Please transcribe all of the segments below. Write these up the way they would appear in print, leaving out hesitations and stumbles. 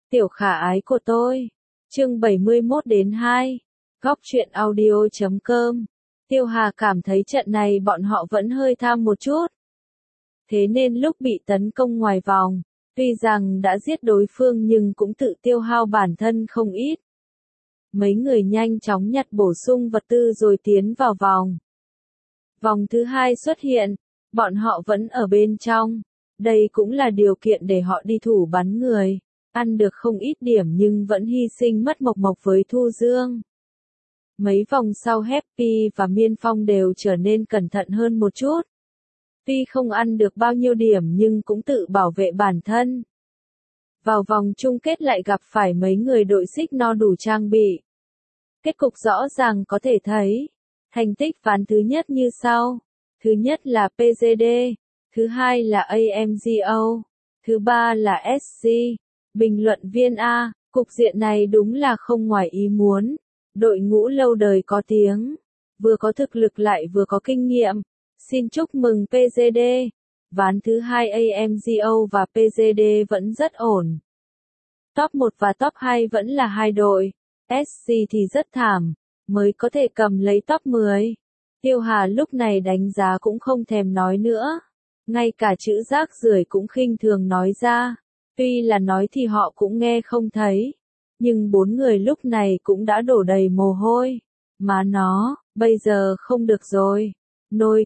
Tiểu khả ái của tôi. Chương 71 đến 2. Góc truyện audio.com. Tiêu Hà cảm thấy trận này bọn họ vẫn hơi tham một chút. Thế nên lúc bị tấn công ngoài vòng, tuy rằng đã giết đối phương nhưng cũng tự tiêu hao bản thân không ít. Mấy người nhanh chóng nhặt bổ sung vật tư rồi tiến vào vòng. Vòng thứ hai xuất hiện, bọn họ vẫn ở bên trong. Đây cũng là điều kiện để họ đi thủ bắn người. Ăn được không ít điểm nhưng vẫn hy sinh mất Mộc Mộc với Thu Dương. Mấy vòng sau Happy và Miên Phong đều trở nên cẩn thận hơn một chút. Tuy không ăn được bao nhiêu điểm nhưng cũng tự bảo vệ bản thân. Vào vòng chung kết lại gặp phải mấy người đội xích no đủ trang bị. Kết cục rõ ràng có thể thấy. Thành tích ván thứ nhất như sau. Thứ nhất là PGD. Thứ hai là AMGO. Thứ ba là SC. Bình luận viên A, cục diện này đúng là không ngoài ý muốn. Đội ngũ lâu đời có tiếng. Vừa có thực lực lại vừa có kinh nghiệm. Xin chúc mừng PGD. Ván thứ hai AMGO và PGD vẫn rất ổn. Top 1 và top 2 vẫn là hai đội. SC thì rất thảm, mới có thể cầm lấy top 10. Tiêu Hà lúc này đánh giá cũng không thèm nói nữa. Ngay cả chữ rác rưởi cũng khinh thường nói ra. Tuy là nói thì họ cũng nghe không thấy. Nhưng bốn người lúc này cũng đã đổ đầy mồ hôi. Má nó, bây giờ không được rồi. Nôi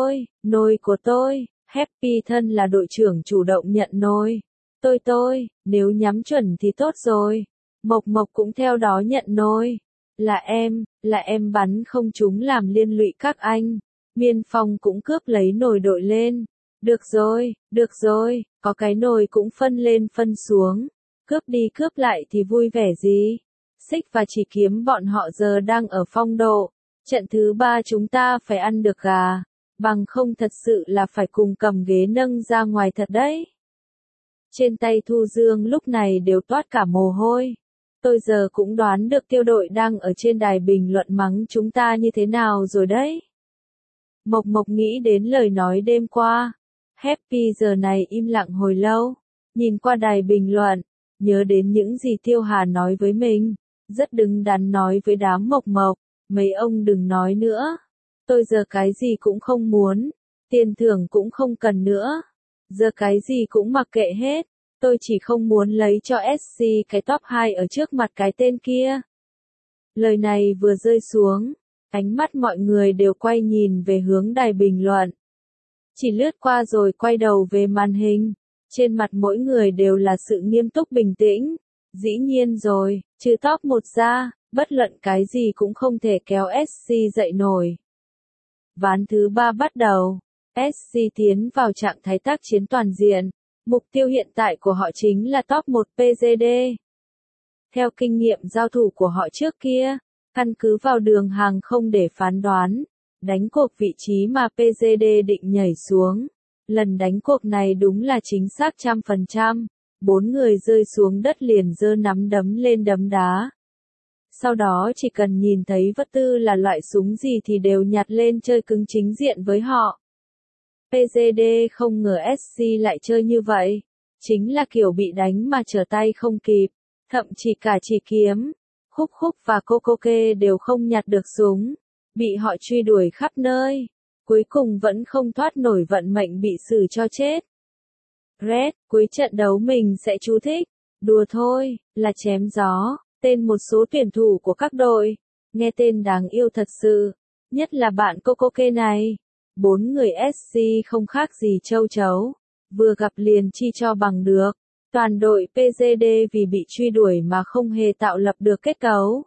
của tôi. Happy thân là đội trưởng chủ động nhận nôi. Tôi, nếu nhắm chuẩn thì tốt rồi. Mộc Mộc cũng theo đó nhận nôi. Là em bắn không trúng làm liên lụy các anh. Miên Phong cũng cướp lấy nồi đội lên. Được rồi, có cái nồi cũng phân lên phân xuống. Cướp đi cướp lại thì vui vẻ gì. Xích và Chỉ Kiếm bọn họ giờ đang ở phong độ. Trận thứ 3 chúng ta phải ăn được gà. Bằng không thật sự là phải cùng cầm ghế nâng ra ngoài thật đấy. Trên tay Thu Dương lúc này đều toát cả mồ hôi. Tôi giờ cũng đoán được tiêu đội đang ở trên đài bình luận mắng chúng ta như thế nào rồi đấy. Mộc Mộc nghĩ đến lời nói đêm qua. Happy giờ này im lặng hồi lâu. Nhìn qua đài bình luận. Nhớ đến những gì Tiêu Hà nói với mình. Rất đứng đắn nói với đám Mộc Mộc. Mấy ông đừng nói nữa. Tôi giờ cái gì cũng không muốn. Tiền thưởng cũng không cần nữa. Giờ cái gì cũng mặc kệ hết. Tôi chỉ không muốn lấy cho SC cái top 2 ở trước mặt cái tên kia. Lời này vừa rơi xuống. Ánh mắt mọi người đều quay nhìn về hướng đài bình luận. Chỉ lướt qua rồi quay đầu về màn hình. Trên mặt mỗi người đều là sự nghiêm túc bình tĩnh. Dĩ nhiên rồi, trừ top 1 ra, bất luận cái gì cũng không thể kéo SC dậy nổi. Ván thứ 3 bắt đầu. SC tiến vào trạng thái tác chiến toàn diện. Mục tiêu hiện tại của họ chính là top 1 PGD. Theo kinh nghiệm giao thủ của họ trước kia, căn cứ vào đường hàng không để phán đoán, đánh cuộc vị trí mà PGD định nhảy xuống. Lần đánh cuộc này đúng là chính xác 100%. 4 người rơi xuống đất liền giơ nắm đấm lên đấm đá. Sau đó chỉ cần nhìn thấy vật tư là loại súng gì thì đều nhặt lên chơi cứng chính diện với họ. PGD không ngờ SC lại chơi như vậy. Chính là kiểu bị đánh mà trở tay không kịp. Thậm chí cả Chỉ Kiếm, Khúc Khúc và Cocoke đều không nhặt được súng. Bị họ truy đuổi khắp nơi. Cuối cùng vẫn không thoát nổi vận mệnh bị xử cho chết. Red, cuối trận đấu mình sẽ chú thích. Đùa thôi, là chém gió. Tên một số tuyển thủ của các đội. Nghe tên đáng yêu thật sự. Nhất là bạn Cocoke này. 4 người SC không khác gì châu chấu. Vừa gặp liền chi cho bằng được. Toàn đội PGD vì bị truy đuổi mà không hề tạo lập được kết cấu.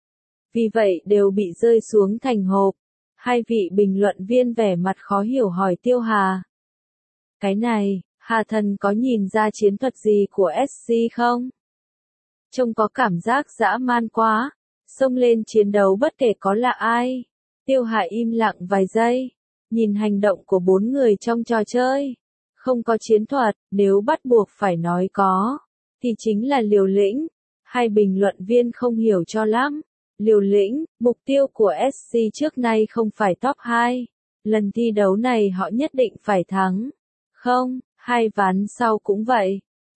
Vì vậy đều bị rơi xuống thành hộp. Hai vị bình luận viên vẻ mặt khó hiểu hỏi Tiêu Hà. Cái này, Hà Thần có nhìn ra chiến thuật gì của SC không? Trông có cảm giác dã man quá. Xông lên chiến đấu bất kể có là ai. Tiêu Hà im lặng vài giây. Nhìn hành động của 4 người trong trò chơi. Không có chiến thuật, nếu bắt buộc phải nói có. Thì chính là liều lĩnh. Hai bình luận viên không hiểu cho lắm. Liều lĩnh, mục tiêu của SC trước nay không phải top 2. Lần thi đấu này họ nhất định phải thắng. Không, hai ván sau cũng vậy.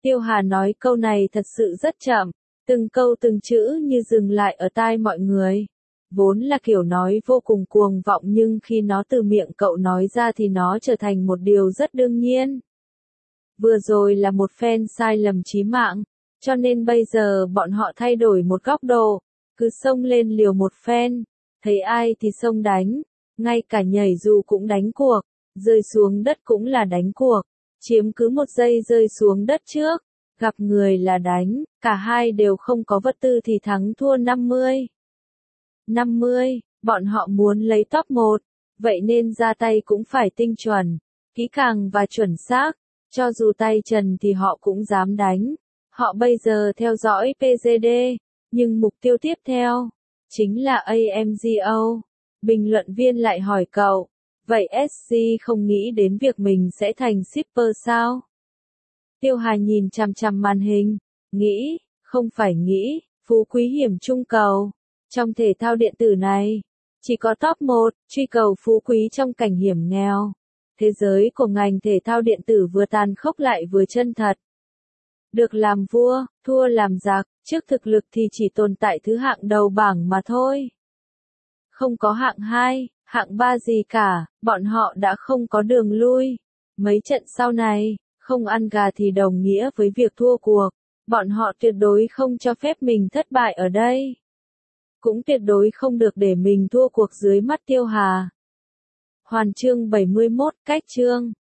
Tiêu Hà nói câu này thật sự rất chậm, từng câu từng chữ như dừng lại ở tai mọi người. Vốn là kiểu nói vô cùng cuồng vọng nhưng khi nó từ miệng cậu nói ra thì nó trở thành một điều rất đương nhiên. Vừa rồi là một phen sai lầm chí mạng, cho nên bây giờ bọn họ thay đổi một góc độ, cứ xông lên liều một phen, thấy ai thì xông đánh, ngay cả nhảy dù cũng đánh cuộc, rơi xuống đất cũng là đánh cuộc, chiếm cứ một giây rơi xuống đất trước, gặp người là đánh, cả hai đều không có vật tư thì thắng thua 50. 50, bọn họ muốn lấy top 1, vậy nên ra tay cũng phải tinh chuẩn, kỹ càng và chuẩn xác, cho dù tay trần thì họ cũng dám đánh. Họ bây giờ theo dõi PGD, nhưng mục tiêu tiếp theo chính là AMGO. Bình luận viên lại hỏi cậu, vậy SC không nghĩ đến việc mình sẽ thành shipper sao? Tiêu Hà nhìn chằm chằm màn hình, nghĩ, không phải nghĩ, phú quý hiểm trung cầu. Trong thể thao điện tử này, chỉ có top 1, truy cầu phú quý trong cảnh hiểm nghèo. Thế giới của ngành thể thao điện tử vừa tàn khốc lại vừa chân thật. Được làm vua, thua làm giặc, trước thực lực thì chỉ tồn tại thứ hạng đầu bảng mà thôi. Không có hạng 2, hạng 3 gì cả, bọn họ đã không có đường lui. Mấy trận sau này, không ăn gà thì đồng nghĩa với việc thua cuộc. Bọn họ tuyệt đối không cho phép mình thất bại ở đây. Cũng tuyệt đối không được để mình thua cuộc dưới mắt Tiêu Hà. Hoàn chương 71, cách chương.